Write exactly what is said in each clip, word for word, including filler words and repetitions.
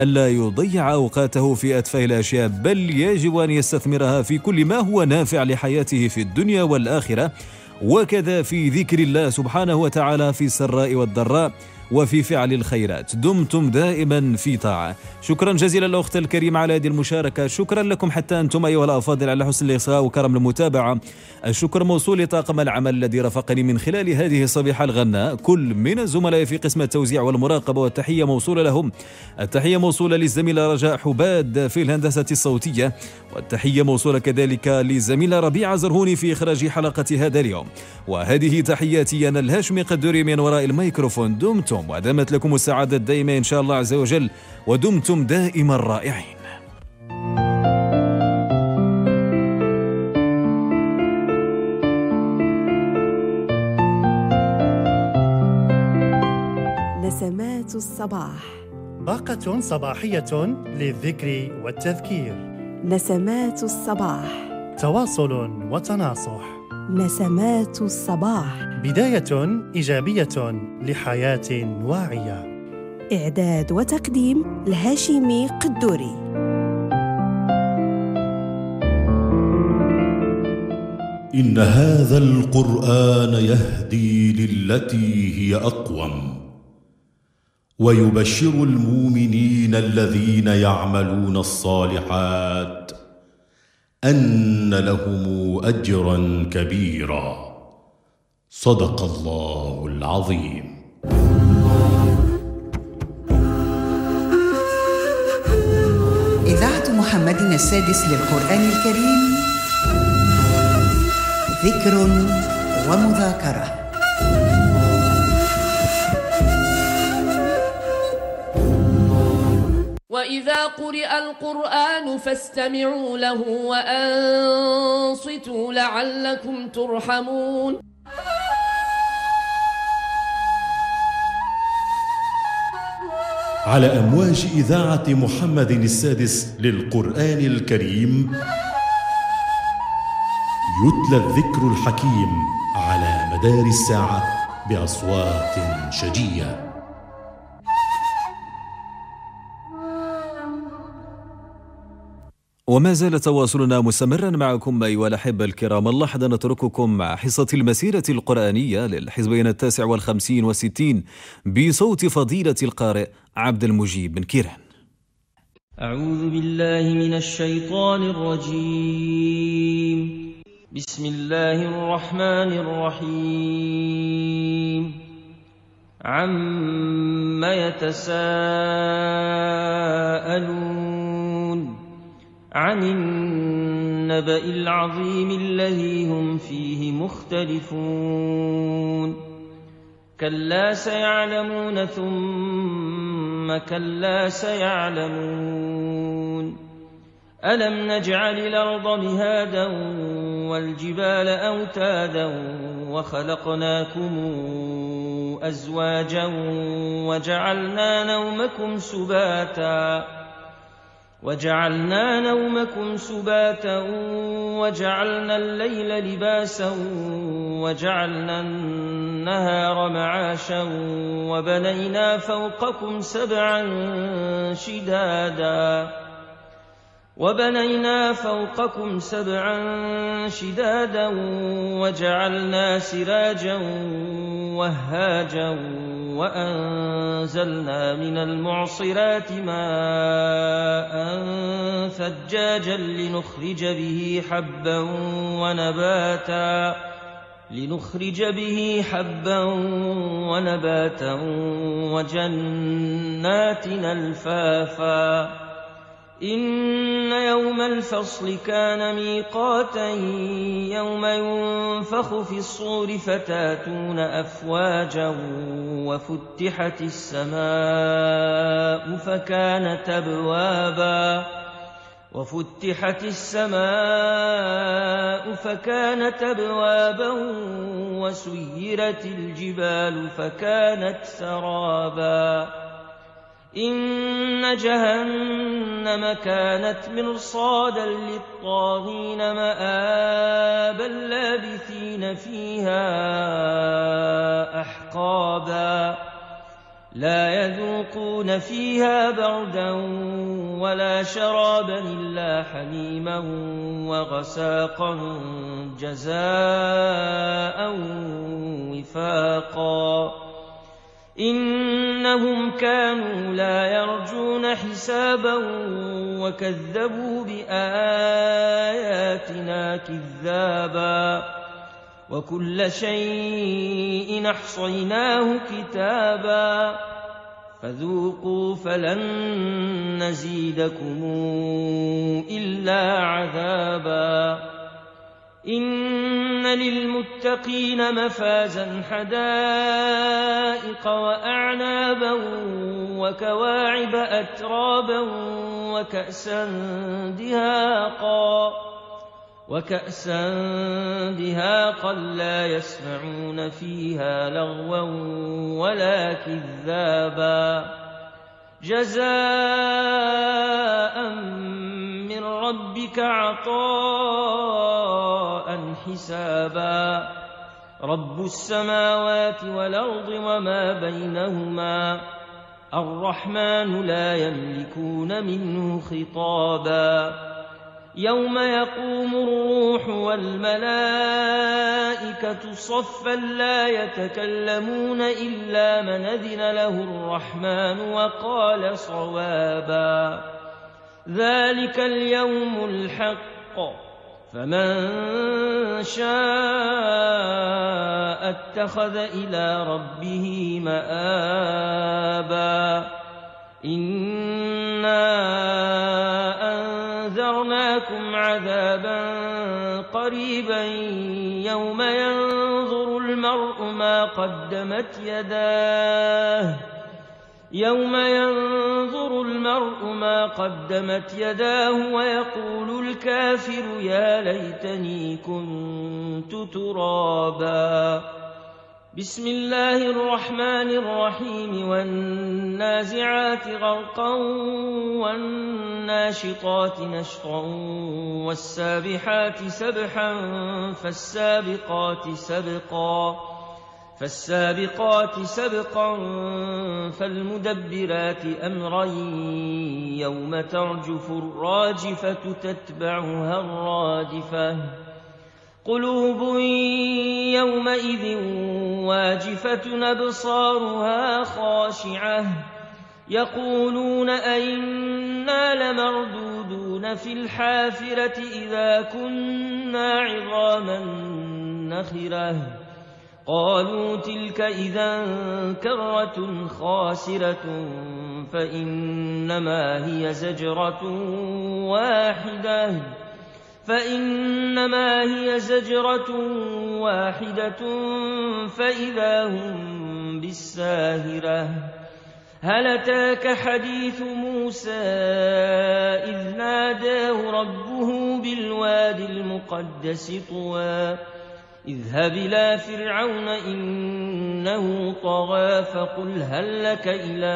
ألا يضيع أوقاته في أتفه الأشياء، بل يجب أن يستثمرها في كل ما هو نافع لحياته في الدنيا والآخرة، وكذا في ذكر الله سبحانه وتعالى في السراء والضراء وفي فعل الخيرات. دمتم دائما في طاعة. شكرا جزيلا الأخت الكريمة على هذه المشاركة. شكرا لكم حتى أنتم أيها الأفاضل على حسن الإصغاء وكرم المتابعة. الشكر موصول لطاقم العمل الذي رافقني من خلال هذه الصبيحة الغناء، كل من الزملاء في قسم التوزيع والمراقبة، والتحية موصولة لهم. التحية موصولة للزميلة رجاء حباد في الهندسة الصوتية، والتحية موصولة كذلك للزميلة ربيعة زرهوني في إخراج حلقة هذا اليوم. وهذه تحياتي أنا الهاشمي قدوري من وراء الميكروفون. دمتم ودامت لكم السعادة الدائمة إن شاء الله عز وجل، ودمتم دائما رائعين. نسمات الصباح، طاقة صباحية للذكر والتذكير. نسمات الصباح، تواصل وتناصح. نسمات الصباح، بداية إيجابية لحياة واعية. إعداد وتقديم الهاشمي قدوري. إن هذا القرآن يهدي للتي هي أقوم، ويبشر المؤمنين الذين يعملون الصالحات أن لهم أجرا كبيرا. صدق الله العظيم. إذاعة محمد السادس للقرآن الكريم، ذكر ومذاكرة. وإذا قرئ القرآن فاستمعوا له وأنصتوا لعلكم ترحمون. على أمواج إذاعة محمد السادس للقرآن الكريم يتلى الذكر الحكيم على مدار الساعة بأصوات شجية. وما زال تواصلنا مستمرا معكم أيها الأحبة الكرام. اللحظة نترككم مع حصة المسيرة القرآنية للحزبين التاسع والخمسين والستين بصوت فضيلة القارئ عبد المجيب بن كيران. أعوذ بالله من الشيطان الرجيم. بسم الله الرحمن الرحيم. عم يتساءلون عن النبأ العظيم الذي هم فيه مختلفون. كلا سيعلمون ثم كلا سيعلمون. ألم نجعل الأرض مهادا والجبال أوتادا وخلقناكم أزواجا وجعلنا نومكم سباتا وجعلنا نومكم سباتا وجعلنا الليل لباسا وجعلنا النهار معاشا وبنينا فوقكم سبعا شدادا وبنينا فوقكم سبعا شدادا وجعلنا سراجا وهاجا وأنزلنا من المعصرات ماء ثجاجا لنخرج به حبا ونباتا لنخرج به حبا ونباتا وجنات ألفافا. إن يوم الفصل كان ميقاتا يوم ينفخ في الصور فتاتون أفواجا وفتحت السماء فكانت أبوابا وفتحت السماء فكانت أبوابا وسيرت الجبال فكانت سرابا. إن جهنم كانت مرصادا للطاغين مآبا لابثين فيها أحقابا. لا يذوقون فيها بردا ولا شرابا إلا حميما وغساقا جزاء وفاقا إنهم كانوا لا يرجون حسابا وكذبوا بآياتنا كذابا وكل شيء أحصيناه كتابا فذوقوا فلن نزيدكم إلا عذابا إن للمتقين مفازا حدائق وأعنابا وكواعب أترابا وكأسا دهاقا وكأسا دهاقا لا يسمعون فيها لغوا ولا كذابا جزاء من ربك عطاء حسابا رب السماوات والأرض وما بينهما الرحمن لا يملكون منه خطابا يوم يقوم الروح والملائكة صفا لا يتكلمون إلا من أذن له الرحمن وقال صوابا ذلك اليوم الحق فمن شاء اتخذ إلى ربه مآبا إنا أنذرناكم عذابا قريبا يوم ينظر المرء ما قدمت يداه يوم ينظر المرء ما قدمت يداه ويقول الكافر يا ليتني كنت ترابا بسم الله الرحمن الرحيم والنازعات غرقا والناشطات نشطا والسابحات سبحا فالسابقات سبقا فالسابقات سبقا فالمدبرات أمرا يوم ترجف الراجفة تتبعها الرادفة قلوب يومئذ واجفة أبصارها خاشعة يقولون أئنا لمردودون في الحافرة إذا كنا عظاما نخرة قالوا تلك إذا كرة خاسرة فإنما هي زجرة واحدة فإنما هي زجرة واحدة فإذا هم بالساهرة هل أتاك حديث موسى إذ ناداه ربه بالوادي المقدس طوى اذهب إلى فرعون إنه طغى فقل هل لك إلى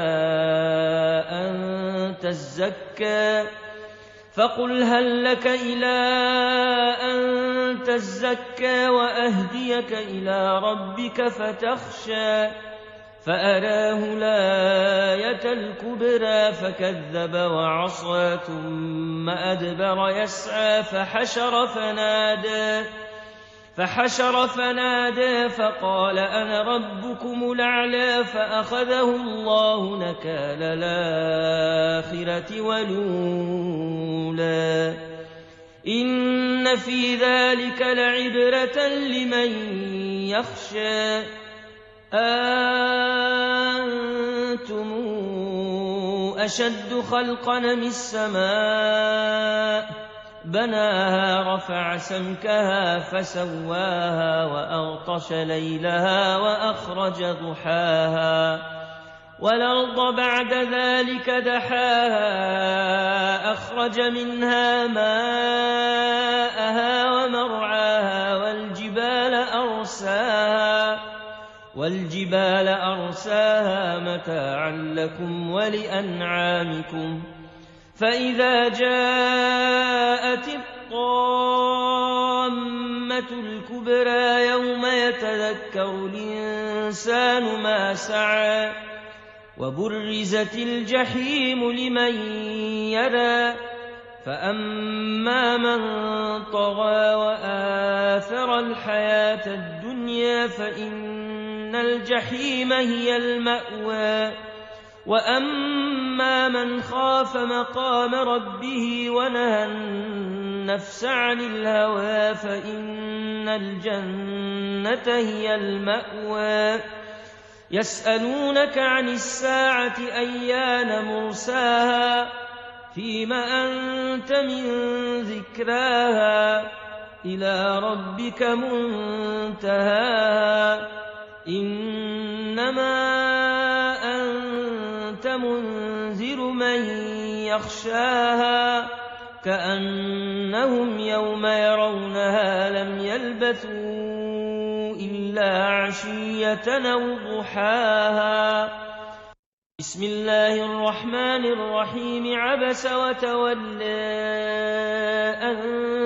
أن تزكى فقل هل لك إلى أن تزكى وأهديك إلى ربك فتخشى فأراه الآية الكبرى فكذب وعصى ثم أدبر يسعى فحشر فنادى فحشر فنادى فقال أنا ربكم الأعلى فأخذه الله نكال الآخرة والأولى إن في ذلك لعبرة لمن يخشى أنتم أشد خلقا من السماء بناها رفع سمكها فسواها وأغطش ليلها وأخرج ضحاها والأرض بعد ذلك دحاها أخرج منها ماءها ومرعاها والجبال أرساها والجبال أرساها متاعا لكم ولأنعامكم فإذا جاءت الطامة الكبرى يوم يتذكر الإنسان ما سعى وبرزت الجحيم لمن يرى فأما من طغى وآثر الحياة الدنيا فإن الجحيم هي المأوى وأما من خاف مقام ربه ونهى النفس عن الهوى فإن الجنة هي المأوى يسألونك عن الساعة أيان مرساها فيم أنت من ذكراها إلى ربك منتهاها إنما أنت منذر من يخشاها كأنهم يوم يرونها لم يلبثوا إلا عشية أو ضحاها بسم الله الرحمن الرحيم عبس وتولى أن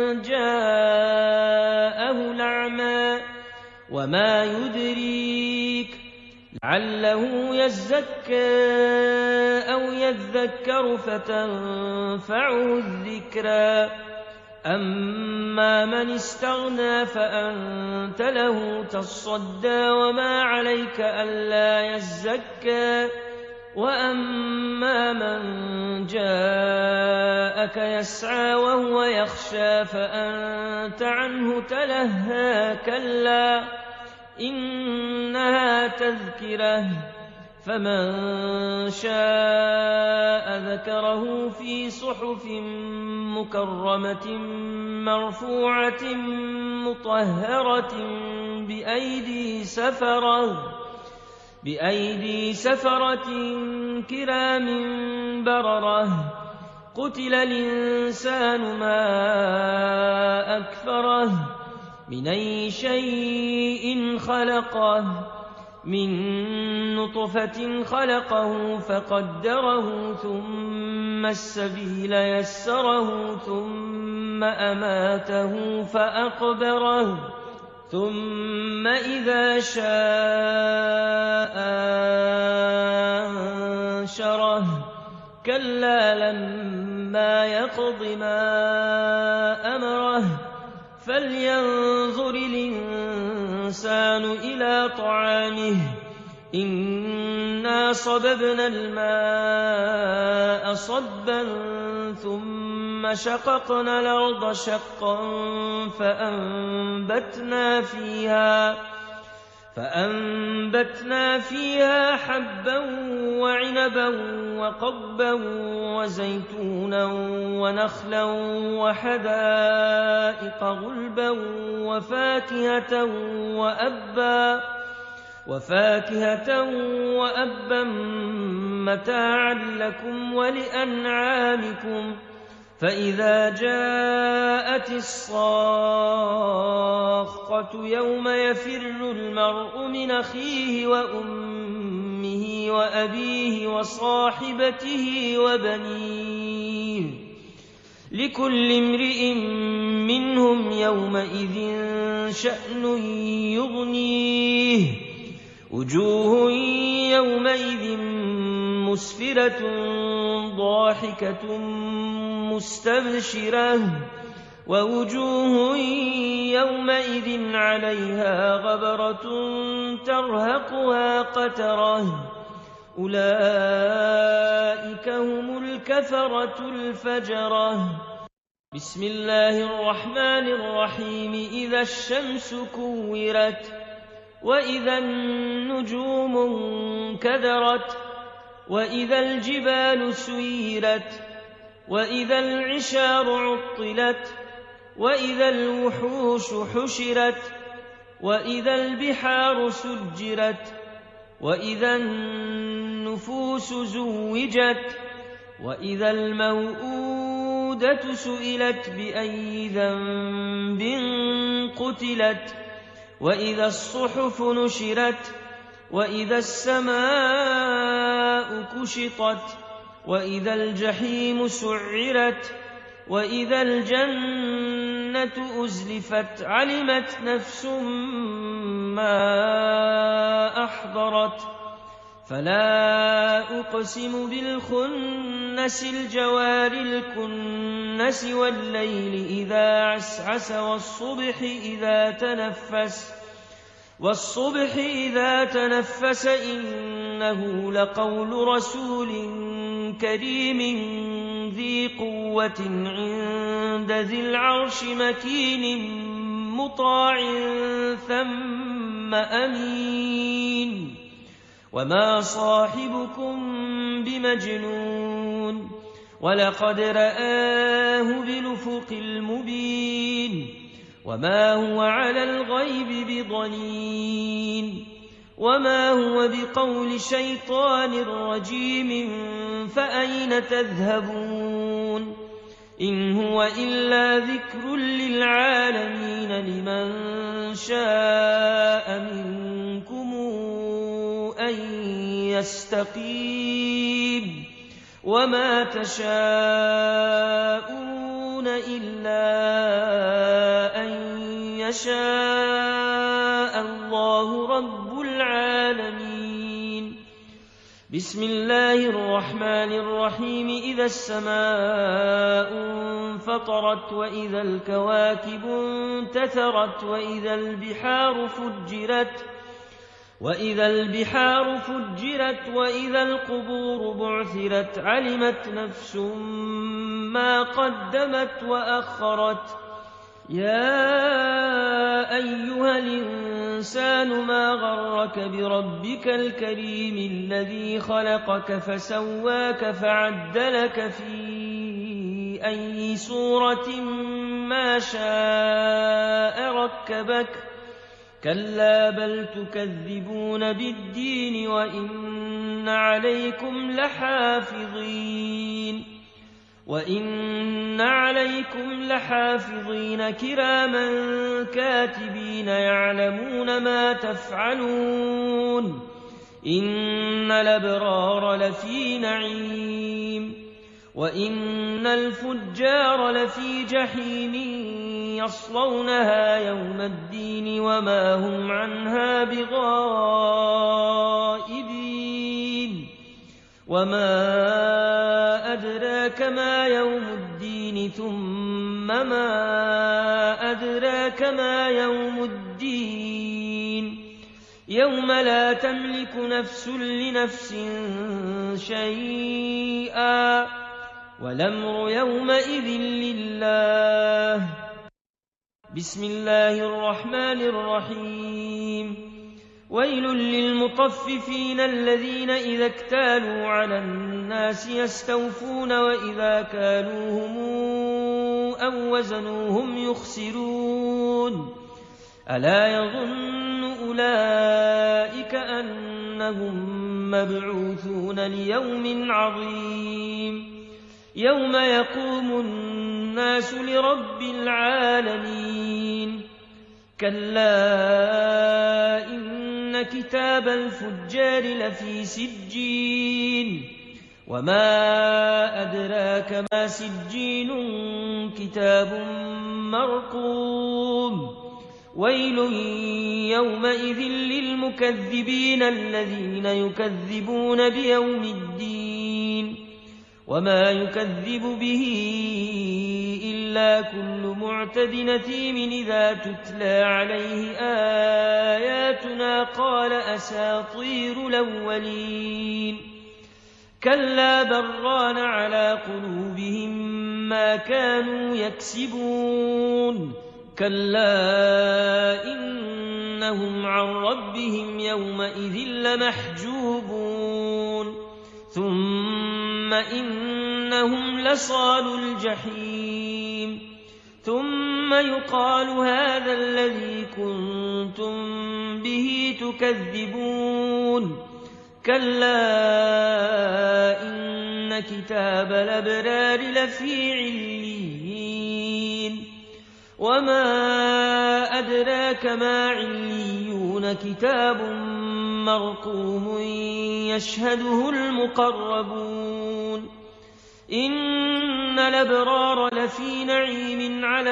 جاءه الأعمى وما يدريك لعله يزكى أو يذكر فتنفعه الذكرى أما من استغنى فأنت له تصدى وما عليك ألا يزكى وأما من جاءك يسعى وهو يخشى فأنت عنه تلهى كلا إنها تذكرة فمن شاء ذكره في صحف مكرمة مرفوعة مطهرة بأيدي سفرة بأيدي سفرة كرام بررة قتل الإنسان ما أكفره من أي شيء خلقه من نطفة خلقه فقدره ثم السبيل يسره ثم أماته فأقبره ثم إذا شاء أنشره كلا لما يقض ما أمره فلينظر الإنسان إلى طعامه إنا صببنا الماء صبا ثم شققنا الأرض شقا فأنبتنا فيها فأنبتنا فيها حبا وعنبا وقضبا وزيتونا ونخلا وحدائق غلبا وفاكهة وأبا وفاكهة وأبا متاعا لكم ولأنعامكم فإذا جاءت الصاخة يوم يفر المرء من أخيه وأمه وأبيه وصاحبته وبنيه لكل امرئ منهم يومئذ شأن يغنيه وجوه يومئذ مسفرة ضاحكة مستبشرة ووجوه يومئذ عليها غبرة ترهقها قترة أولئك هم الكفرة الفجرة بسم الله الرحمن الرحيم إذا الشمس كورت وإذا النجوم انكدرت وإذا الجبال سيرت وإذا العشار عطلت وإذا الوحوش حشرت وإذا البحار سجرت وإذا النفوس زوجت وإذا الموءودة سئلت بأي ذنب قتلت وإذا الصحف نشرت وإذا السماء كشطت وإذا الجحيم سعرت وإذا الجنة أزلفت علمت نفس ما أحضرت فلا أقسم بالخنس الجوار الكنس والليل إذا عسعس والصبح إذا تنفس والصبح إذا تنفس إنه لقول رسول كريم ذي قوة عند ذي العرش مكين مطاع ثم أمين وما صاحبكم بمجنون ولقد رآه بالأفق المبين وما هو على الغيب بضنين وما هو بقول شيطان رجيم فأين تذهبون إن هو إلا ذكر للعالمين لمن شاء منكم أن يستقيم وما تشاءون إلا أن يشاء الله رب العالمين. بسم الله الرحمن الرحيم. إذا السماء انفطرت وإذا الكواكب انتثرت وإذا البحار فجرت وإذا البحار فجرت وإذا القبور بعثرت علمت نفس ما قدمت وأخرت. يا أيها الإنسان ما غرك بربك الكريم الذي خلقك فسواك فعدلك في أي صورة ما شاء ركبك. كلا بل تكذبون بالدين وإن عليكم لحافظين وإن عليكم لحافظين كراما كاتبين يعلمون ما تفعلون. إن الأبرار لفي نعيم وإن الفجار لفي جحيم يصلونها يوم الدين وما هم عنها بغائبين. وما أدراك ما يوم الدين ثم ما أدراك ما يوم الدين يوم لا تملك نفس لنفس شيئا والأمر يومئذ لله. بسم الله الرحمن الرحيم. ويل للمطففين الذين إذا اكتالوا على الناس يستوفون وإذا كالوهم أو وزنوهم يخسرون. ألا يظن أولئك أنهم مبعوثون ليوم عظيم يوم يقوم الناس لرب العالمين. كلا إن كتاب الفجار لفي سجين وما أدراك ما سجين كتاب مرقوم. ويل يومئذ للمكذبين الذين يكذبون بيوم الدين وما يكذب به إلا كل معتد نثيم إذا تتلى عليه آياتنا قال أساطير الأولين. كلا بران على قلوبهم ما كانوا يكسبون. كلا إنهم عن ربهم يومئذ لمحجوبون. ثم إنهم لصالو الجحيم. ثم يقال هذا الذي كنتم به تكذبون. كلا إن كتاب الأبرار لفي عليين وما أدراك ما عليون كتاب مرقوم يشهده المقربون. إن الأبرار لفي نعيم على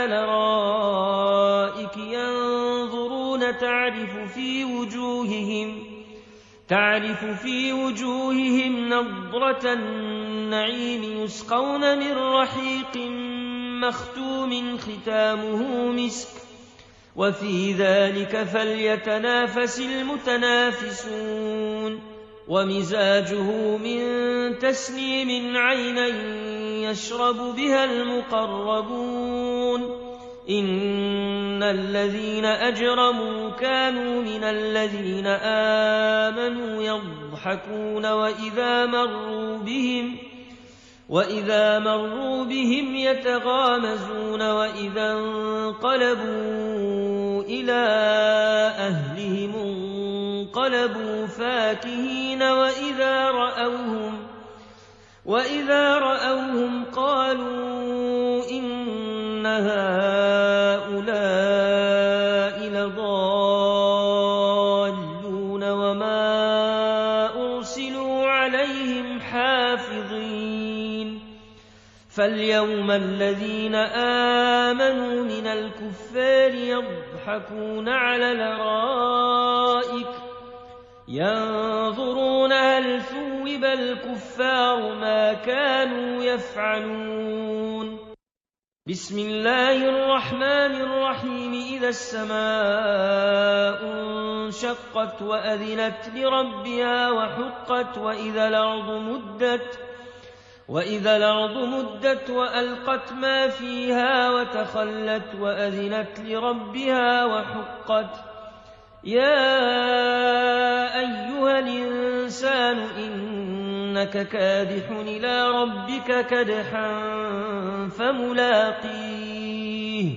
الأرائك ينظرون تعرف في وجوههم تعرف في وجوههم نضرة النعيم يسقون من رحيق مختوم ختامه مسك وفي ذلك فليتنافس المتنافسون ومزاجه من تسنيم عينا يشرب بها المقربون إن الذين أجرموا كانوا من الذين آمنوا يضحكون وإذا مروا بهم وإذا مروا بهم يتغامزون وإذا انقلبوا إلى أهلهم انقلبوا فاكهين وإذا رأوهم وإذا رأوهم قالوا إن هؤلاء لضالون وما أرسلوا عليهم حافظين فاليوم الذين آمنوا من الكفار يضحكون على الأرائك ينظرون هل ثوب الكفار ما كانوا يفعلون بسم الله الرحمن الرحيم إذا السماء انشقت وأذنت لربها وحقت وإذا الأرض مدت وإذا الأرض مدت وألقت ما فيها وتخلت وأذنت لربها وحقت يا أيها الإنسان إنك كادح إلى ربك كدحا فملاقيه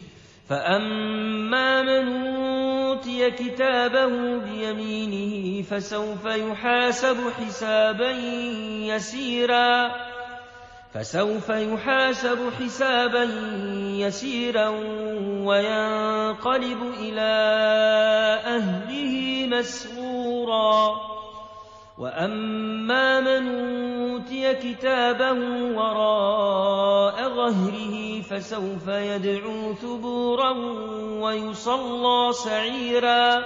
فأما من أوتي كتابه بيمينه فسوف يحاسب حسابا يسيرا فسوف يحاسب حسابا يسيرا وينقلب إلى أهله مسرورا وأما من أوتي كتابه وراء ظهره فسوف يدعو ثبورا ويصلى سعيرا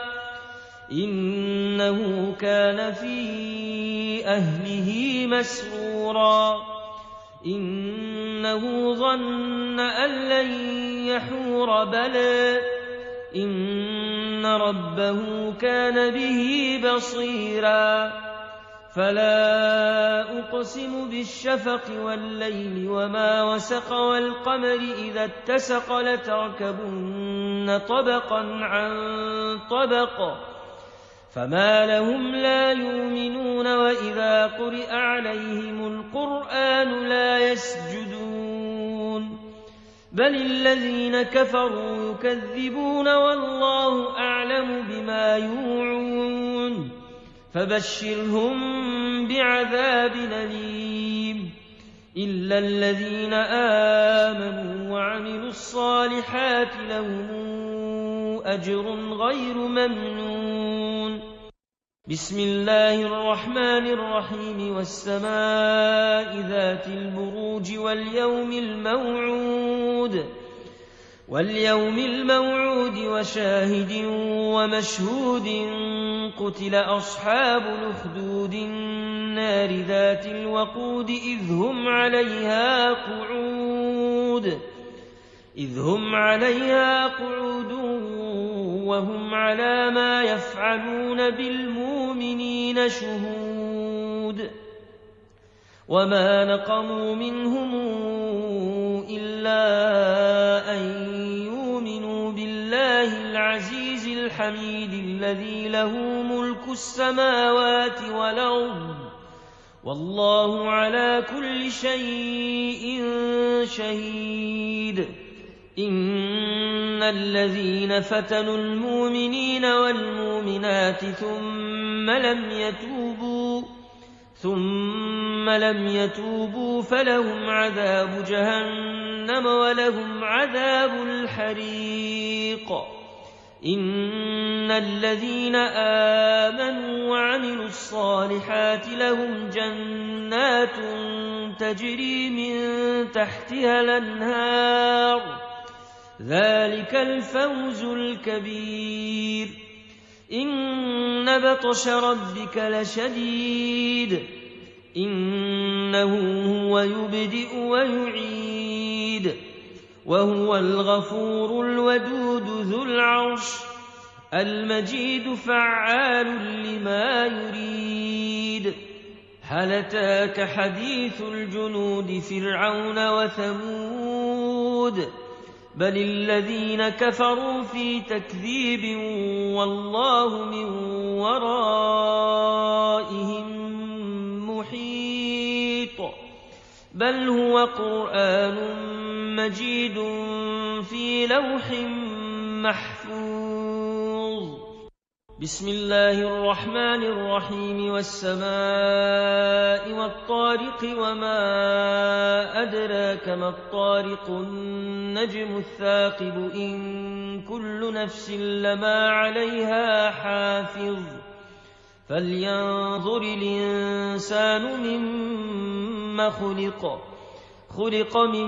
إنه كان في أهله مسرورا إنه ظن أن لن يحور بلى إن ربه كان به بصيرا فلا أقسم بالشفق والليل وما وسق والقمر إذا اتسق لتركبن طبقا عن طبق فما لهم لا يؤمنون وإذا قرئ عليهم القرآن لا يسجدون بل الذين كفروا يكذبون والله أعلم بما يوعون فبشرهم بعذاب أليم إلا الذين آمنوا وعملوا الصالحات لهم أجر غير ممنون بسم الله الرحمن الرحيم والسماء ذات البروج واليوم الموعود واليوم الموعود وشاهد ومشهود قتل أصحاب الأخدود النار ذات الوقود إذ هم عليها قعود إذ هم عليها قعود وهم على ما يفعلون بالمؤمنين شهود وما نقموا منهم إلا أن يؤمنوا بالله العزيز الحميد الذي له ملك السماوات والأرض والله على كل شيء شهيد إن الذين فتنوا المؤمنين والمؤمنات ثم لم يتوبوا ثم لم يتوبوا فلهم عذاب جهنم ولهم عذاب الحريق إن الذين آمنوا وعملوا الصالحات لهم جنات تجري من تحتها الأنهار ذلك الفوز الكبير إن بطش ربك لشديد إنه هو يبدئ ويعيد وهو الغفور الودود ذو العرش المجيد فعال لما يريد هل أتاك حديث الجنود فرعون وثمود بل الذين كفروا في تكذيب والله من ورائهم محيط بل هو قرآن مجيد في لوح محفوظ بسم الله الرحمن الرحيم والسماء والطارق وما أدراك ما الطارق النجم الثاقب إن كل نفس لما عليها حافظ فلينظر الإنسان مما خلق خلق من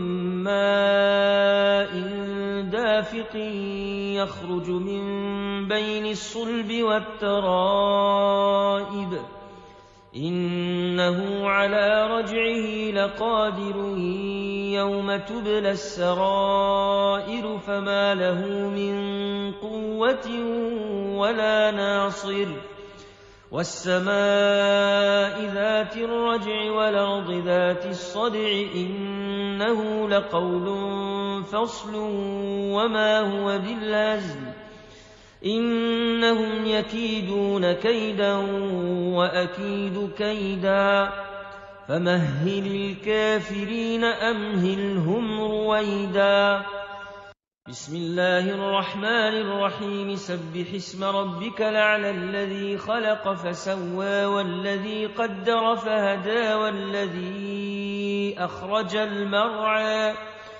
ماء دافق يخرج من بين الصلب والترائب إنه على رجعه لقادر يوم تبلى السرائر فما له من قوة ولا ناصر والسماء ذات الرجع والأرض ذات الصدع إنه لقول فصل وما هو بالهزل إنهم يكيدون كيدا وأكيد كيدا فمهل الكافرين أمهلهم رويدا بسم الله الرحمن الرحيم سبح اسم ربك الأعلى الذي خلق فسوى والذي قدر فهدى والذي أخرج المرعى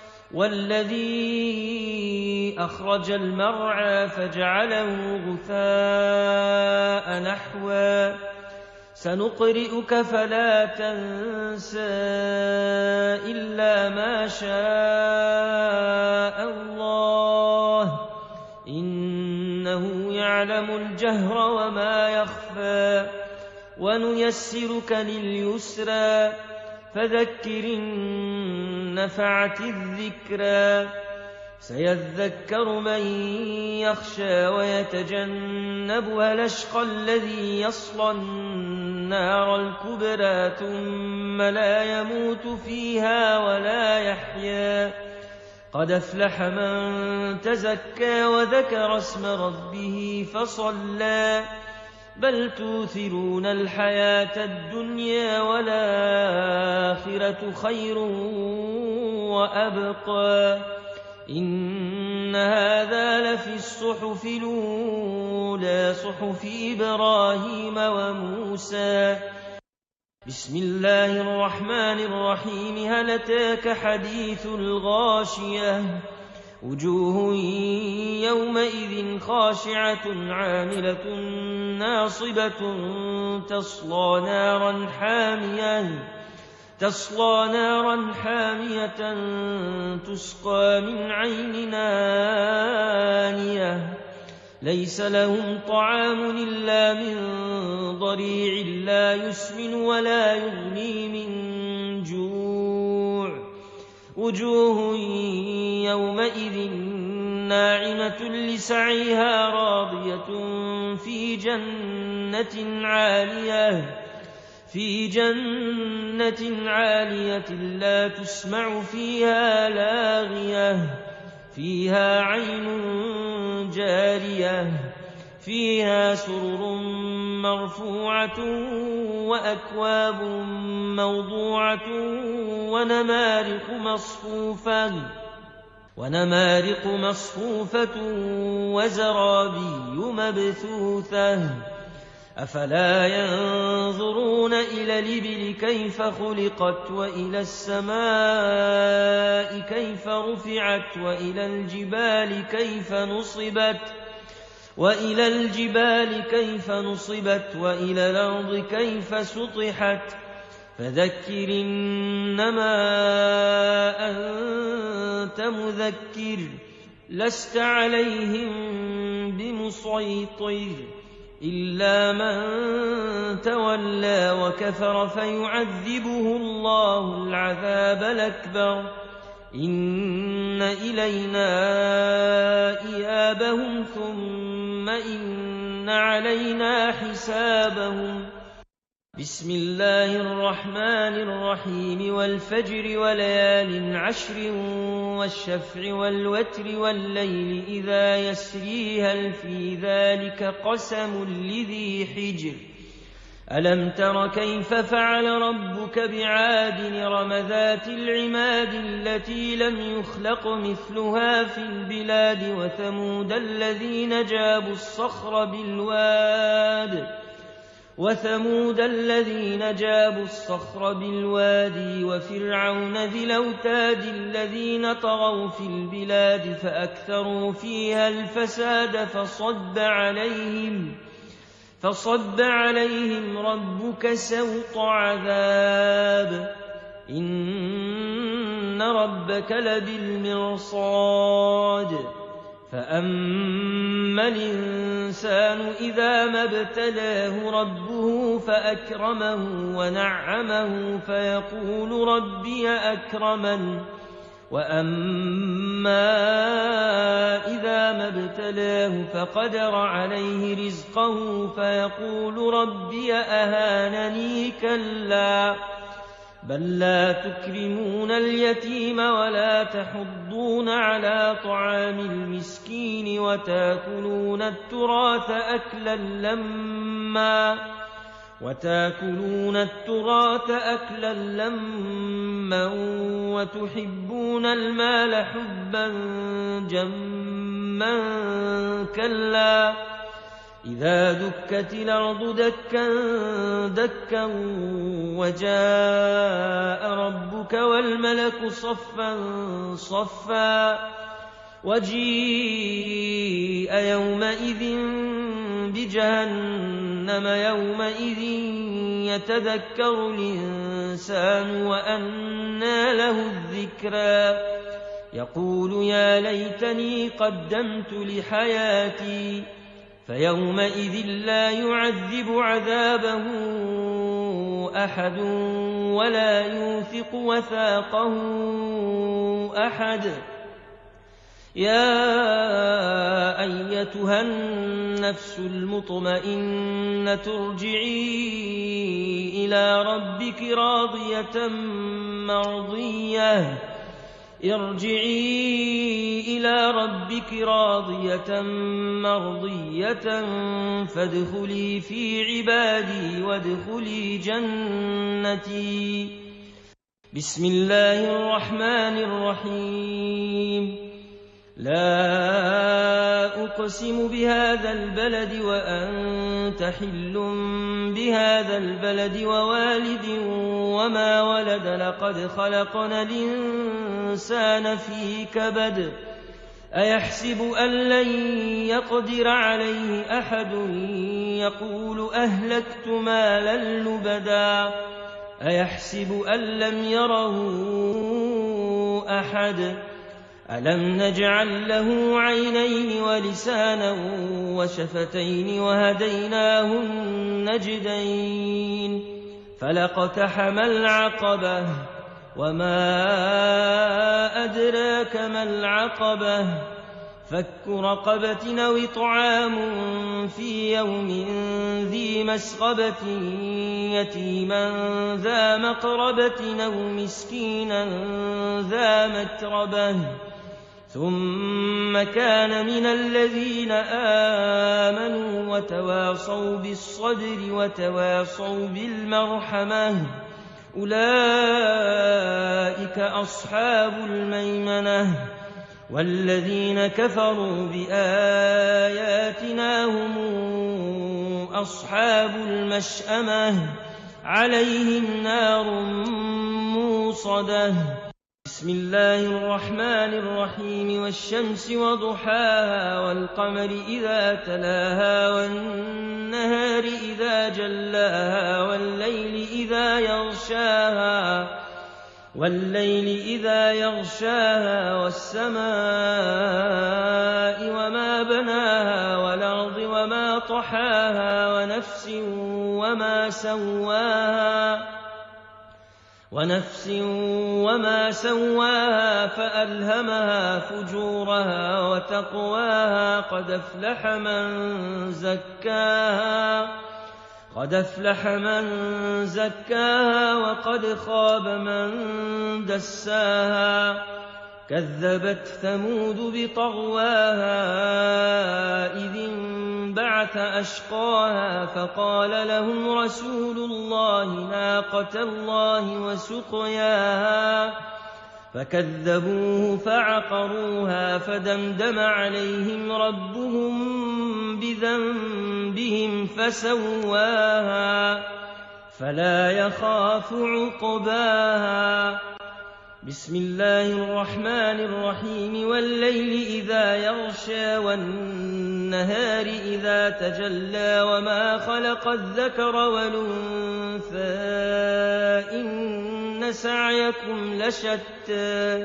والذي أخرج المرعى فجعله غثاء نحوا سنقرئك فلا تنسى إلا ما شاء الله إنه يعلم الجهر وما يخفى ونيسرك لليسرى فذكر إن نفعت الذكرى سيذكر من يخشى ويتجنبها الأشقى الذي يصلى النار الكبرى ثم لا يموت فيها ولا يحيا قد أفلح من تزكى وذكر اسم ربه فصلى بل توثرون الحياة الدنيا والآخرة خير وأبقى إن هذا لفي الصحف الأولى صحف إبراهيم وموسى بسم الله الرحمن الرحيم هل أتاك حديث الغاشية وجوه يومئذ خاشعة عاملة ناصبة تصلى نارا حامية تصلى نارا حامية تسقى من عين آنية ليس لهم طعام إلا من ضريع لا يسمن ولا يغني من جوع وجوه يومئذ ناعمة لسعيها راضية في جنة عالية في جنة عالية لا تسمع فيها لاغية فيها عين جارية فيها سرر مرفوعة وأكواب موضوعة ونمارق مصفوفة ونمارق مصفوفة وزرابي مبثوثة أفلا ينظرون إلى الإبل كيف خلقت وإلى السماء كيف رفعت وإلى الجبال كيف نصبت وإلى الجبال كيف نصبت وإلى الأرض كيف سطحت فذكر إنما أنت مذكر لست عليهم بمسيطر بمسيطر إلا من تولى وكفر فيعذبه الله العذاب الأكبر إن إلينا إيابهم ثم إن علينا حسابهم. بسم الله الرحمن الرحيم والفجر وليال عشر والشفع والوتر والليل إذا يسري هل في ذلك قسم لذي حجر ألم تر كيف فعل ربك بعاد إرم ذات العماد التي لم يخلق مثلها في البلاد وثمود الذين جابوا الصخر بالواد وثمود الذين جابوا الصخر بالوادي وفرعون ذي الأوتاد الذين طغوا في البلاد فأكثروا فيها الفساد فصب عليهم فصب عليهم ربك سوط عذاب إن ربك لبالمرصاد فأما الإنسان إذا ما ابتلاه ربه فأكرمه ونعمه فيقول ربي أكرمن وأما إذا ما ابتلاه فقدر عليه رزقه فيقول ربي أهانني كلا بل لا تكرمون اليتيم ولا تحضون على طعام المسكين وتأكلون التراث أكلا لما وتأكلون التراث أكلا لما وتحبون المال حبا جما كلا إذا دكت الأرض دكا دكا وجاء ربك والملك صفا صفا وجيء يومئذ بجهنم يومئذ يتذكر الإنسان وأنى له الذكرى يقول يا ليتني قدمت لحياتي فيومئذ لا يعذب عذابه أحد ولا يوثق وثاقه أحد. يا أيتها النفس المطمئنة ارجعي إلى ربك راضية مرضية ارجعي إلى ربك راضية مرضية فادخلي في عبادي وادخلي جنتي. بسم الله الرحمن الرحيم. لا أقسم بهذا البلد وأنت حل بهذا البلد ووالد وما ولد لقد خلقنا الإنسان في كبد أيحسب أن لن يقدر عليه أحد يقول أهلكت مالا لبدا أيحسب أن لم يره أحد ألم نجعل له عينين ولسانا وشفتين وهديناه النجدين فلاقتحم العقبة وما أدراك ما العقبة فك رقبة أو إطعام في يوم ذي مسغبة يتيما ذا مقربة أو مسكينا ذا متربة ثم كان من الذين آمنوا وتواصوا بالصبر وتواصوا بالمرحمة أولئك أصحاب الميمنة والذين كفروا بآياتنا هم أصحاب المشأمة عليهم نار موصدة. بسم الله الرحمن الرحيم. والشمس وضحاها والقمر إذا تلاها والنهار إذا جلاها والليل إذا يغشاها والليل إذا يغشاها والسماء وما بناها والأرض ضحاها ونفس وما سواها ونفس وما سواها فألهمها فجورها وتقواها قد أفلح من زكاها قد أفلح من زكاها وقد خاب من دساها كذبت ثمود بطغواها إذ انبعث أشقاها فقال لهم رسول الله ناقة الله وسقياها فكذبوه فعقروها فدمدم عليهم ربهم بذنبهم فسواها فلا يخاف عقباها. بسم الله الرحمن الرحيم والليل إذا يغشى والنهار إذا تجلى وما خلق الذكر والأنثى إن سعيكم لشتى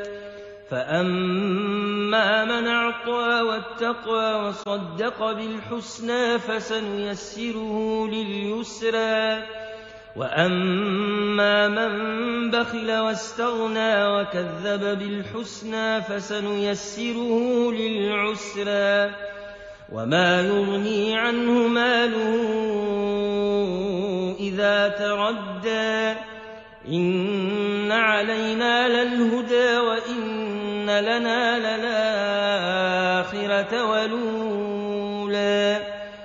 فأما من أعطى واتقى وصدق بالحسنى فسنيسره لليسرى وأما من بخل واستغنى وكذب بالحسنى فسنيسره للعسرى وما يغني عنه ماله إذا تردى إن علينا للهدى وإن لنا للآخرة والأولى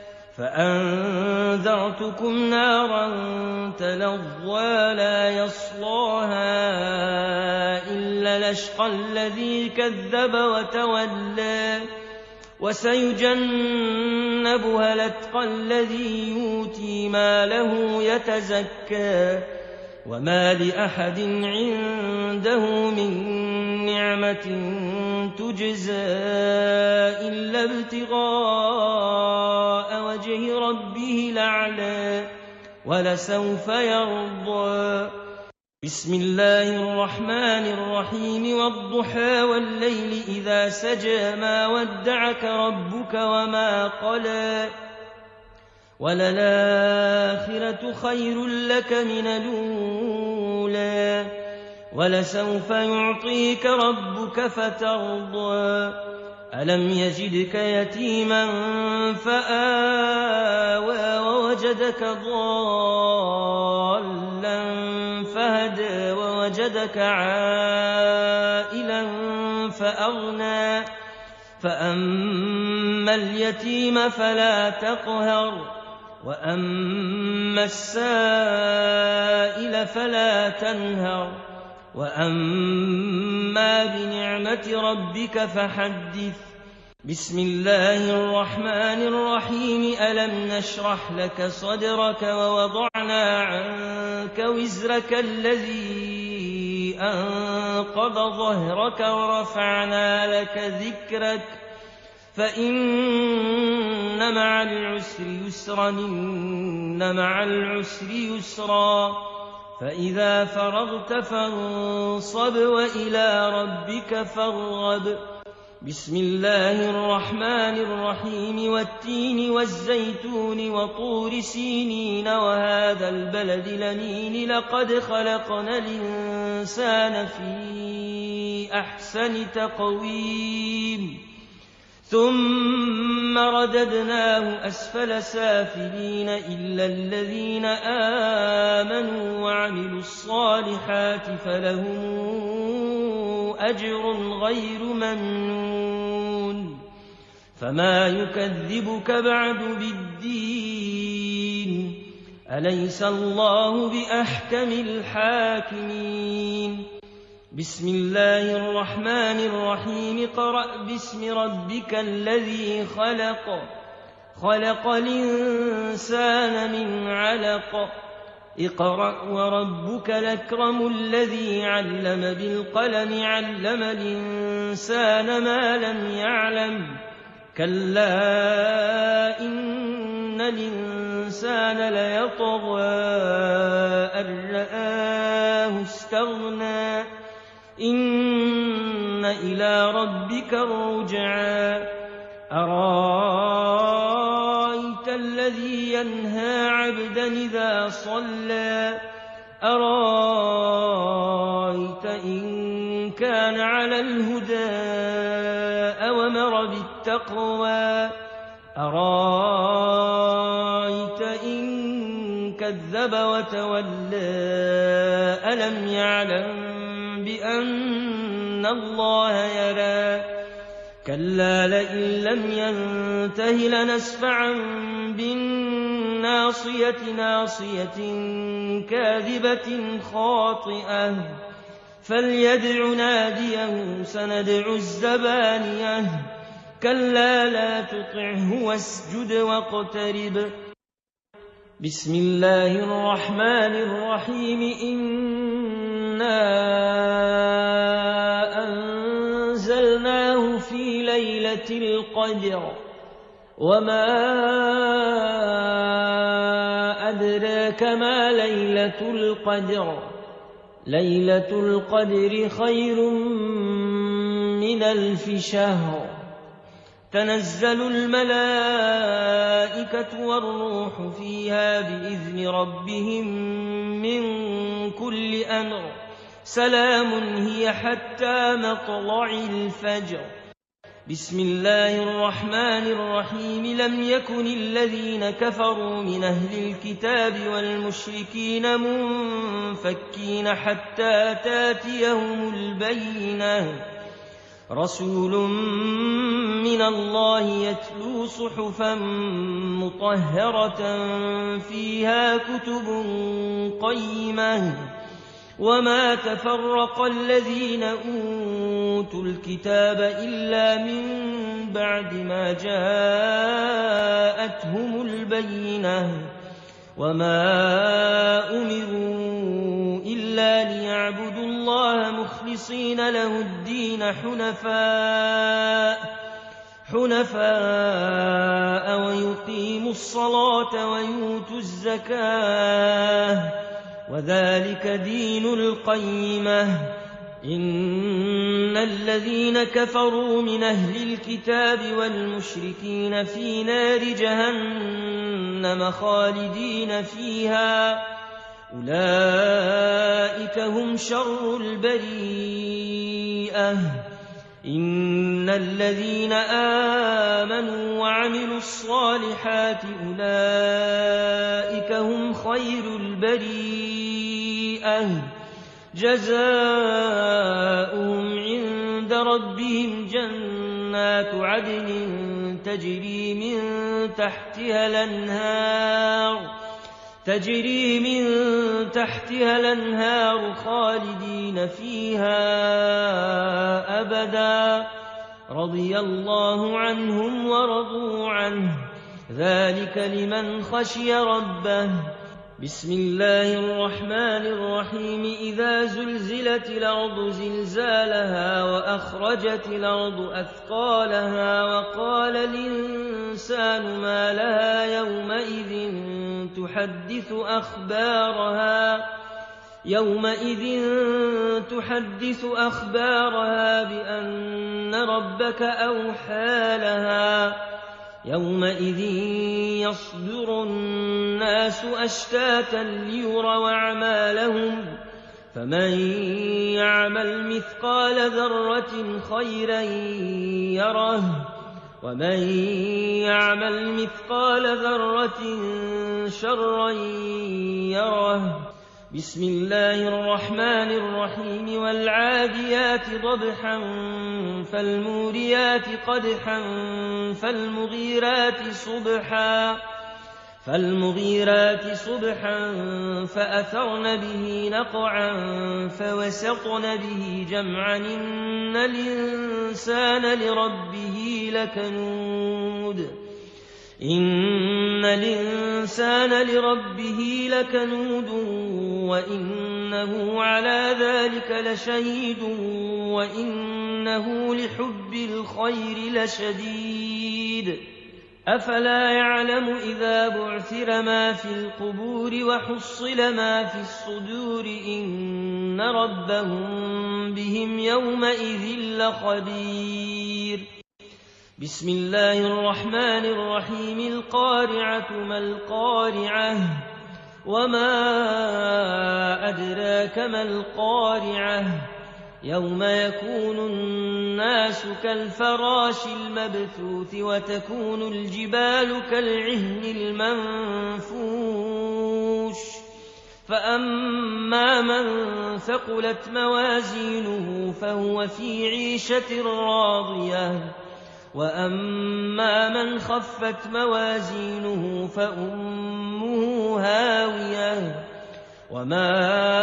فأنذرتكم نارا تلظى لا يصلاها إلا الأشقى الذي كذب وتولى وسيجنبها الأتقى الذي يؤتي ماله يتزكى وما لأحد عنده من نعمة تجزى إلا ابتغاء وجه ربه الأعلى ولسوف يرضى. بسم الله الرحمن الرحيم والضحى والليل إذا سجى ما ودعك ربك وما قلى وللآخرة خير لك من الأولى ولسوف يعطيك ربك فترضى ألم يجدك يتيما فآوى ووجدك ضالا فهدى ووجدك عائلا فأغنى فأما اليتيم فلا تقهر وأما السائل فلا تنهر وأما بنعمة ربك فحدث. بسم الله الرحمن الرحيم ألم نشرح لك صدرك ووضعنا عنك وزرك الذي أنقض ظهرك ورفعنا لك ذكرك فإن مع العسر يسرا إن مع العسر يسرا فإذا فرغت فانصب وإلى ربك فارغب. بسم الله الرحمن الرحيم والتين والزيتون وطور سينين وهذا البلد الأمين لقد خلقنا الإنسان في أحسن تقويم ثم رددناه أسفل سافلين إلا الذين آمنوا وعملوا الصالحات فلهم أجر غير ممنون فما يكذبك بعد بالدين أليس الله بأحكم الحاكمين. بسم الله الرحمن الرحيم اقرأ باسم ربك الذي خلق خلق الإنسان من علق اقرأ وربك الأكرم الذي علم بالقلم علم الإنسان ما لم يعلم كلا إن الإنسان ليطغى أن رآه استغنى إن إلى ربك الرجعى أرأيت الذي ينهى عبدا إذا صلى أرأيت إن كان على الهدى أو أمر بالتقوى أرأيت إن كذب وتولى ألم يعلم بأن الله يرى كلا لئن لم ينته لنسفعا بالناصية ناصية كاذبة خاطئة فليدع ناديه سندع الزبانية كلا لا تطعه واسجد واقترب. بسم الله الرحمن الرحيم إنا أنزلناه في ليلة القدر وما أدراك ما ليلة القدر ليلة القدر خير من ألف شهر تنزل الملائكة والروح فيها بإذن ربهم من كل أمر سلام هي حتى مطلع الفجر. بسم الله الرحمن الرحيم لم يكن الذين كفروا من أهل الكتاب والمشركين منفكين حتى تاتيهم البينة رسول من الله يتلو صحفا مطهرة فيها كتب قيمة وما تفرق الذين أوتوا الكتاب إلا من بعد ما جاءتهم البينة وما أمروا إلا ليعبدوا الله مخلصين له الدين حنفاء حنفاء ويقيموا الصلاة ويؤتوا الزكاة وذلك دين القيمة. إن الذين كفروا من أهل الكتاب والمشركين في نار جهنم خالدين فيها أولئك هم شر البريئة. إن الذين آمنوا وعملوا الصالحات أولئك هم خير البريئة جزاؤهم عند ربهم جنات عدن تجري من تحتها الأنهار تجري من تحتها الأنهار خالدين فيها أبدا رضي الله عنهم ورضوا عنه ذلك لمن خشي ربه. بسم الله الرحمن الرحيم إذا زلزلت الأرض زلزالها وأخرجت الأرض أثقالها وقال الإنسان ما لها يومئذ تحدث أخبارها يومئذ تحدث أخبارها بأن ربك أوحى لها يومئذ يصدر الناس أشتاتا ليروا أعمالهم فمن يعمل مثقال ذرة خيرا يره ومن يعمل مثقال ذرة شرا يره. بسم الله الرحمن الرحيم والعاديات ضبحا فالموريات قدحا فالمغيرات صبحا فالمغيرات صبحا فأثرن به نقعا فوسطن به جمعا إن الإنسان لربه لكنود إن الإنسان لربه لكنود وإنه على ذلك لشهيد وإنه لحب الخير لشديد. أفلا يعلم إذا بعثر ما في القبور وحصل ما في الصدور إن ربهم بهم يومئذ لخبير. بسم الله الرحمن الرحيم القارعة ما القارعة وما أدراك ما القارعة يوم يكون الناس كالفراش المبثوث وتكون الجبال كالعهن المنفوش فأما من ثقلت موازينه فهو في عيشة راضية وأما من خفت موازينه فأمه هاوية وما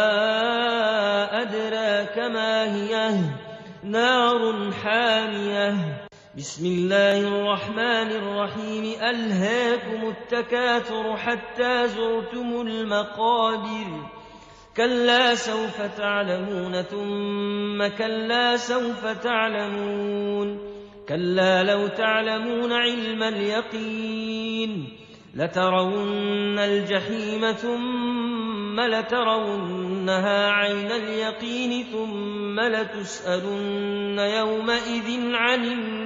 أدراك ما هي نار حامية بسم الله الرحمن الرحيم ألهاكم التكاثر حتى زرتم المقابر كلا سوف تعلمون ثم كلا سوف تعلمون كلا لو تعلمون علم اليقين لترون الجحيم ثم لترونها عين اليقين ثم لتسألن يومئذ عن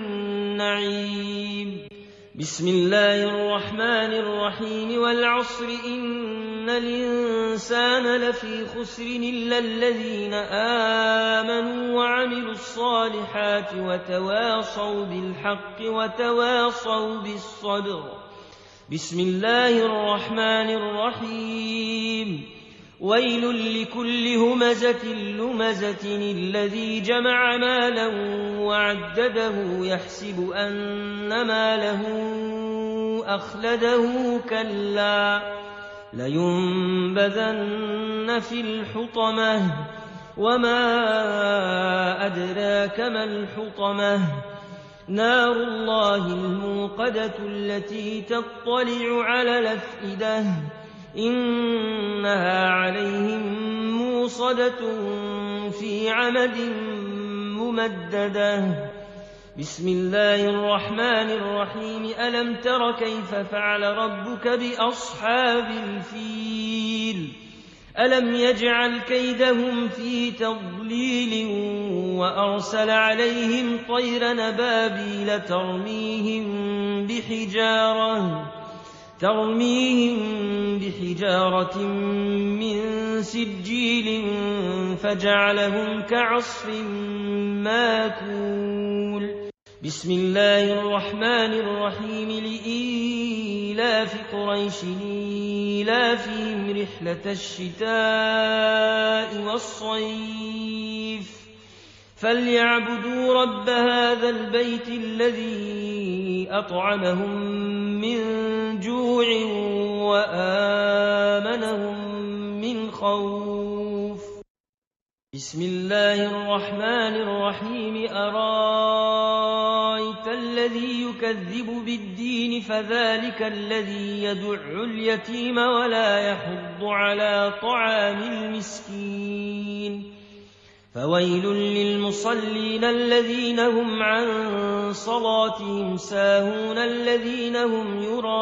النعيم بسم الله الرحمن الرحيم والعصر إن الإنسان لفي خسر إلا الذين آمنوا وعملوا الصالحات وتواصوا بالحق وتواصوا بالصبر بسم الله الرحمن الرحيم ويل لكل همزة لمزة الذي جمع مالا وعدده يحسب أن ماله أخلده كلا لينبذن في الحطمة وما أدراك ما الحطمة نار الله الموقدة التي تطلع على الأفئدة إنها عليهم موصدة في عمد ممددة بسم الله الرحمن الرحيم ألم تر كيف فعل ربك بأصحاب الفيل ألم يجعل كيدهم في تضليل وأرسل عليهم طير نبابيل ترميهم بحجارة ترميهم بحجارة من سجيل فجعلهم كعصف ماكول بسم الله الرحمن الرحيم لإيلاف قريش إيلافهم رحلة الشتاء والصيف فليعبدوا رب هذا البيت الذي أطعمهم من جوع وآمنهم من خوف بسم الله الرحمن الرحيم أرايت الذي يكذب بالدين فذلك الذي يدع اليتيم ولا يحض على طعام المسكين فويل للمصلين الذين هم عن صلاتهم ساهون الذين هم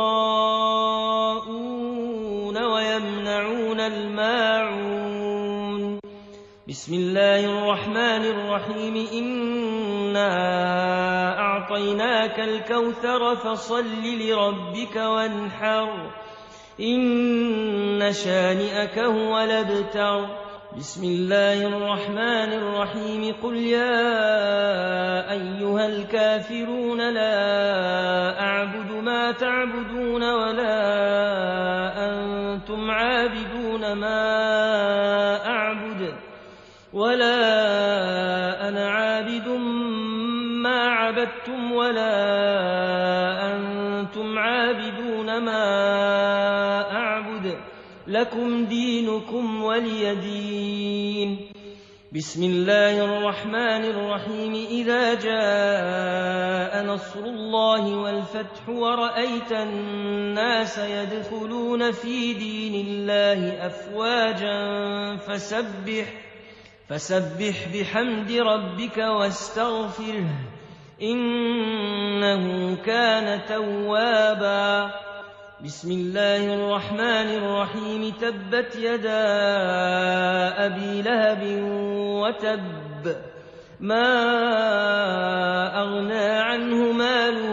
يراءون ويمنعون الماعون بسم الله الرحمن الرحيم إنا أعطيناك الكوثر فصل لربك وانحر إن شانئك هو الأبتر بسم الله الرحمن الرحيم قل يا أيها الكافرون لا أعبد ما تعبدون ولا أنتم عابدون ما أعبد ولا أنا عابد ما عبدتم ولا أنتم عابدون ما أعبد لكم دينكم ولي دين بسم الله الرحمن الرحيم إذا جاء نصر الله والفتح ورأيت الناس يدخلون في دين الله أفواجا فسبح فسبح بحمد ربك واستغفره إنه كان توابا بسم الله الرحمن الرحيم تبت يدا أبي لهب وتب ما أغنى عنه ماله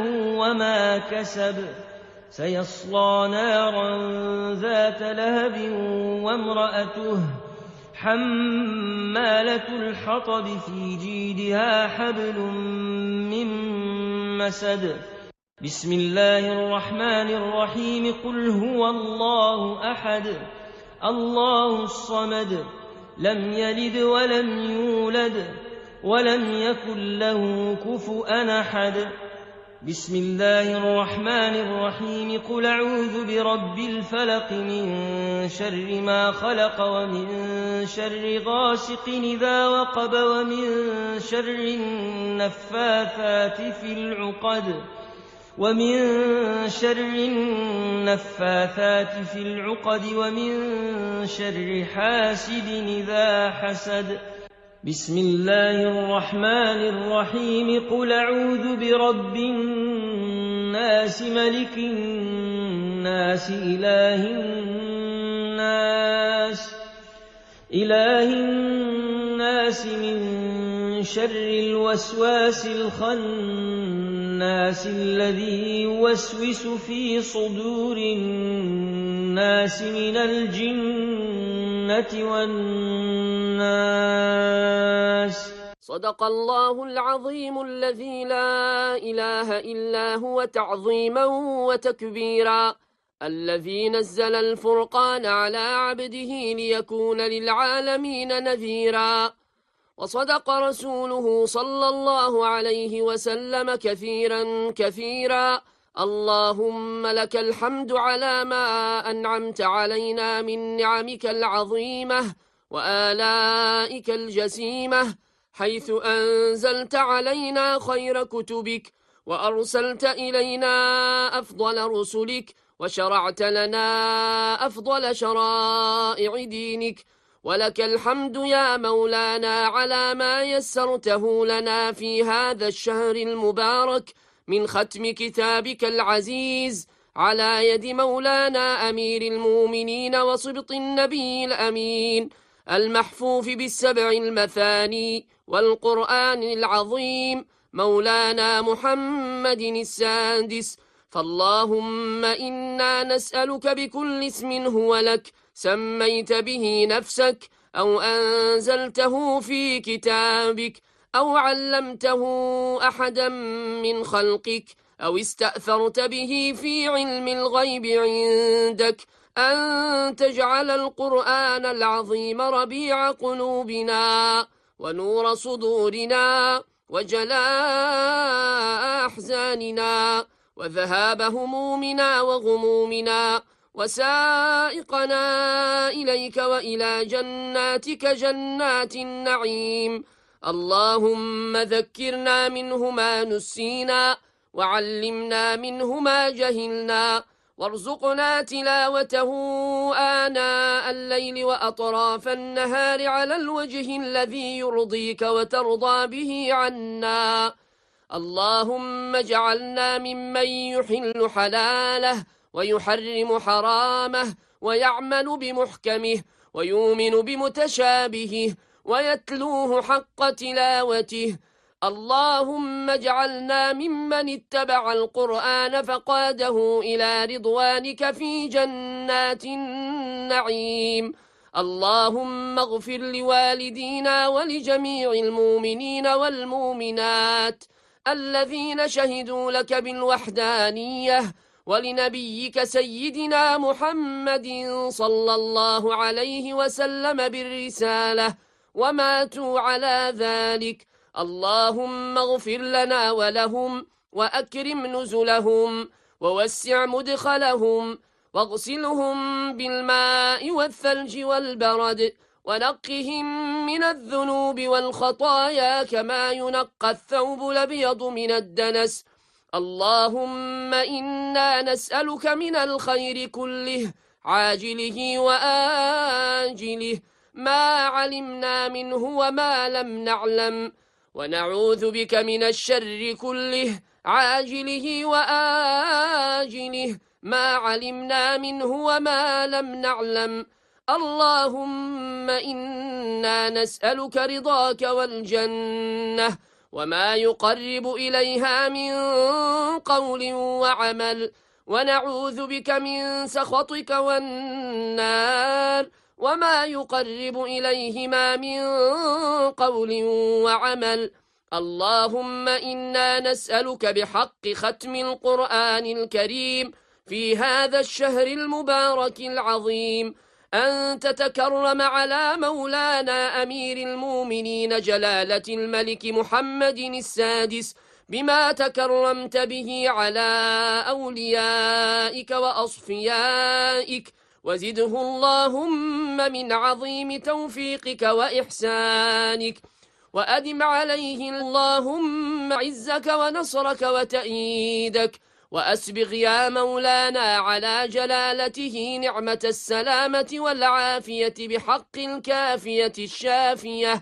كسب سيصلى نارا ذات لهب وامرأته حمالة الحطب في جيدها حبل من مسد بسم الله الرحمن الرحيم قل هو الله أحد الله الصمد لم يلد ولم يولد ولم يكن له كفؤا أحد بسم الله الرحمن الرحيم قل أعوذ برب الفلق من شر ما خلق ومن شر غاسق إذا وقب ومن شر النفاثات في العقد ومن شر النفاثات في العقد ومن شر حاسد إذا حسد بسم الله الرحمن الرحيم قل أعوذ برب الناس ملك الناس إله الناس إله الناس من شر الوسواس الخناس الذي يوسوس في صدور الناس من الجنة والناس. صدق الله العظيم الذي لا إله إلا هو تعظيما وتكبيرا، الذي نزل الفرقان على عبده ليكون للعالمين نذيرا. وصدق رسوله صلى الله عليه وسلم كثيرا كثيرا. اللهم لك الحمد على ما أنعمت علينا من نعمك العظيمة وآلائك الجسيمة، حيث أنزلت علينا خير كتبك وأرسلت إلينا أفضل رسلك وشرعت لنا أفضل شرائع دينك. ولك الحمد يا مولانا على ما يسرته لنا في هذا الشهر المبارك من ختم كتابك العزيز على يد مولانا أمير المؤمنين وصبط النبي الأمين المحفوف بالسبع المثاني والقرآن العظيم مولانا محمد السادس. فاللهم إنا نسألك بكل اسم هو لك سميت به نفسك أو أنزلته في كتابك أو علمته أحدا من خلقك أو استأثرت به في علم الغيب عندك أن تجعل القرآن العظيم ربيع قلوبنا ونور صدورنا وجلاء أحزاننا وذهاب همومنا وغمومنا وسائقنا إليك وإلى جناتك جنات النعيم. اللهم ذكرنا منه ما نسينا وعلمنا منه ما جهلنا وارزقنا تلاوته آناء الليل وأطراف النهار على الوجه الذي يرضيك وترضى به عنا. اللهم اجعلنا ممن يحل حلاله ويحرم حرامه ويعمل بمحكمه ويؤمن بمتشابهه ويتلوه حق تلاوته. اللهم اجعلنا ممن اتبع القرآن فقاده إلى رضوانك في جنات النعيم. اللهم اغفر لوالدينا ولجميع المؤمنين والمؤمنات الذين شهدوا لك بالوحدانية ولنبيك سيدنا محمد صلى الله عليه وسلم بالرسالة وماتوا على ذلك. اللهم اغفر لنا ولهم وأكرم نزلهم ووسع مدخلهم واغسلهم بالماء والثلج والبرد ونقهم من الذنوب والخطايا كما ينقى الثوب الأبيض من الدنس. اللهم إنا نسألك من الخير كله عاجله وآجله ما علمنا منه وما لم نعلم، ونعوذ بك من الشر كله عاجله وآجله ما علمنا منه وما لم نعلم. اللهم إنا نسألك رضاك والجنة وما يقرب إليها من قول وعمل، ونعوذ بك من سخطك والنار وما يقرب إليهما من قول وعمل. اللهم إنا نسألك بحق ختم القرآن الكريم في هذا الشهر المبارك العظيم أن تتكرم على مولانا أمير المؤمنين جلالة الملك محمد السادس بما تكرمت به على أوليائك وأصفيائك، وزده اللهم من عظيم توفيقك وإحسانك، وأدم عليه اللهم عزك ونصرك وتأييدك، وأسبغ يا مولانا على جلالته نعمة السلامة والعافية بحق الكافية الشافية.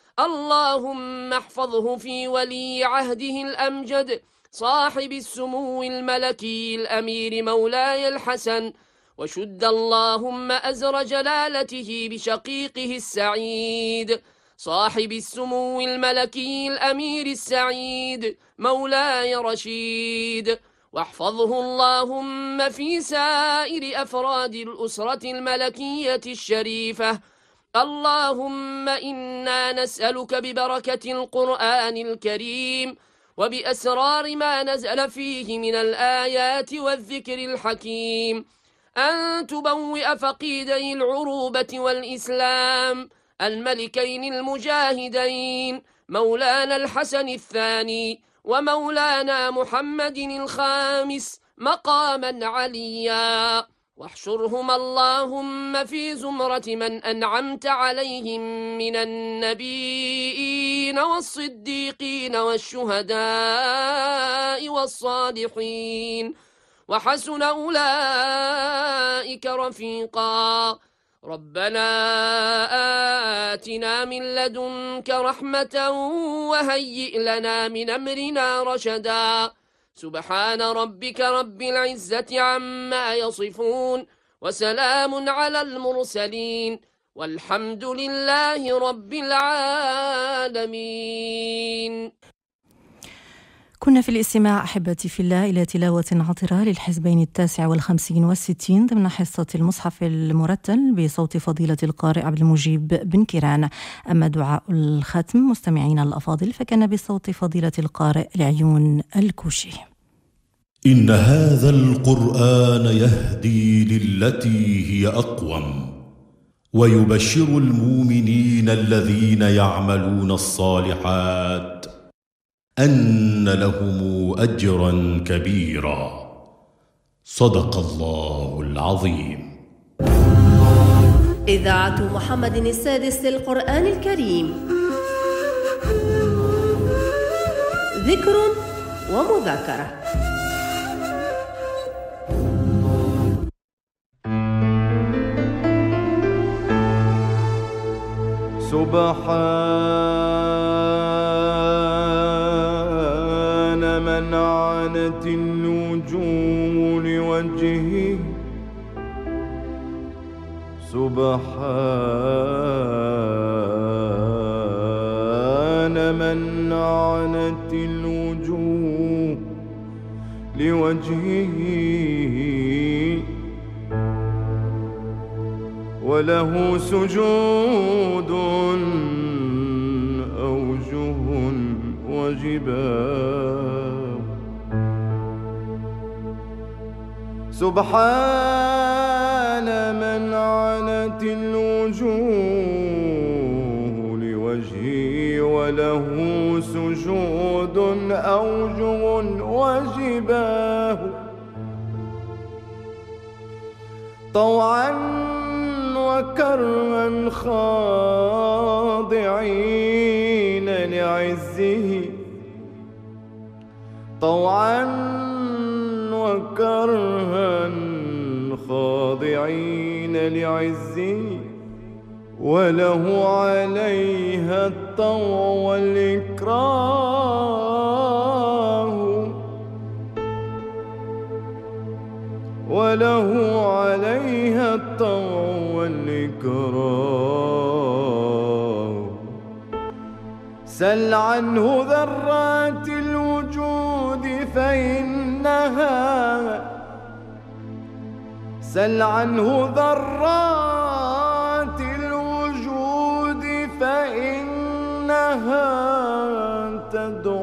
اللهم احفظه في ولي عهده الأمجد صاحب السمو الملكي الأمير مولاي الحسن، وشد اللهم أزر جلالته بشقيقه السعيد صاحب السمو الملكي الأمير السعيد مولاي رشيد، واحفظه اللهم في سائر أفراد الأسرة الملكية الشريفة. اللهم إنا نسألك ببركة القرآن الكريم وبأسرار ما نزل فيه من الآيات والذكر الحكيم أن تبوئ فقيدي العروبة والإسلام الملكين المجاهدين مولانا الحسن الثاني ومولانا محمد الخامس مقاما عليا، واحشرهم اللهم في زمرة من أنعمت عليهم من النبيين والصديقين والشهداء والصالحين، وحسن أولئك رفيقا. ربنا آتنا من لدنك رحمة وهيئ لنا من أمرنا رشدا. سبحان ربك رب العزة عما يصفون، وسلام على المرسلين، والحمد لله رب العالمين. كنا في الاستماع أحبتي في الله إلى تلاوة عطرة للحزبين التاسع والخمسين والستين ضمن حصة المصحف المرتل بصوت فضيلة القارئ عبد المجيب بن كيران. أما دعاء الختم مستمعينا الأفاضل فكان بصوت فضيلة القارئ العيون الكوشي. إن هذا القرآن يهدي للتي هي أقوم ويبشر المؤمنين الذين يعملون الصالحات أن لهم أجرا كبيرا. صدق الله العظيم. إذاعة محمد السادس للقرآن الكريم، ذكر ومذاكرة. سبحان من عنت النجوم لوجهه، سبحان من عنت الوجوه لوجهه، وله سجود أوجه وجباه. سبحان من عنت الوجوه لوجهه، وله سجود أوجه وجباه. طوعا وكرما خاضعين لعزه، طوعا وكرها خاضعين لعزه، وله عليها الطوع والإكراه، وله عليها الطوع والإكراه. سل عنه ذرات الوجود فإنها سل عنه ذرات الوجود فإنها تدعو